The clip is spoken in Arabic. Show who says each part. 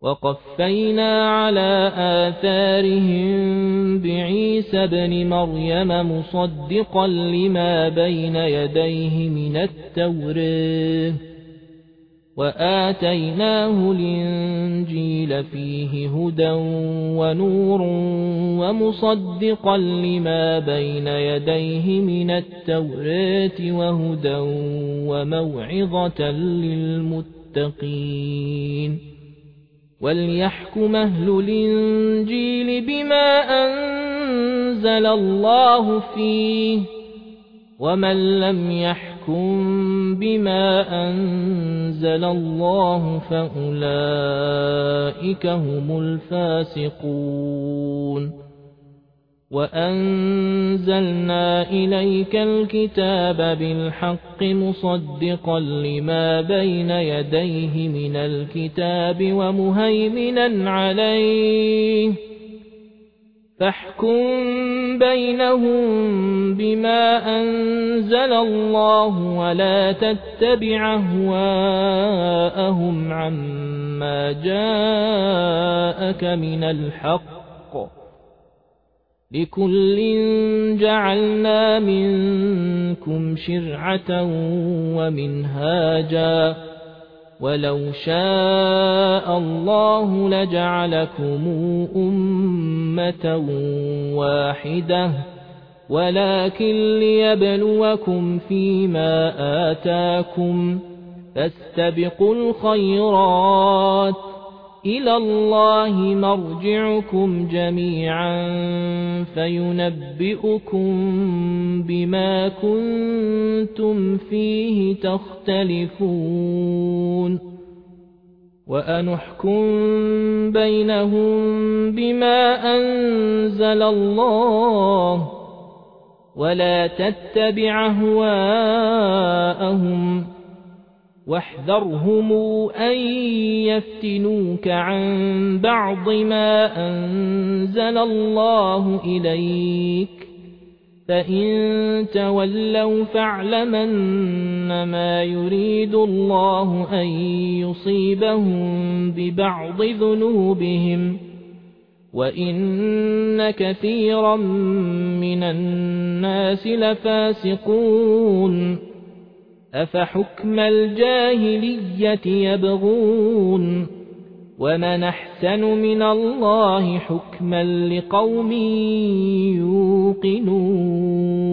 Speaker 1: وقفينا على آثارهم بعيسى ابن مريم مصدقا لما بين يديه من التوراة وآتيناه الإنجيل فيه هدى ونور ومصدقا لما بين يديه من التوراة وهدى وموعظة للمتقين وليحكم أهل الإنجيل بما أنزل الله فيه ومن لم يحكم بما أنزل الله فأولئك هم الفاسقون وأنزلنا إليك الكتاب بالحق مصدقا لما بين يديه من الكتاب ومهيمنا عليه فاحكم بينهم بما أنزل الله ولا تتبع أهواءهم عما جاءك من الحق لكل جعلنا منكم شرعة ومنهاجا ولو شاء الله لجعلكم أمة واحدة ولكن ليبلوكم فيما آتاكم فاستبقوا الخيرات إلى الله مرجعكم جميعا فينبئكم بما كنتم فيه تختلفون وأنحكم بينهم بما أنزل الله ولا تتبع أهواءهم واحذرهم أن يفتنوك عن بعض ما أنزل الله إليك فإن تولوا فاعلمن ما يريد الله أن يصيبهم ببعض ذنوبهم وإن كثيرا من الناس لفاسقون أفحكم الجاهلية يبغون ومن أحسن من الله حكما لقوم يوقنون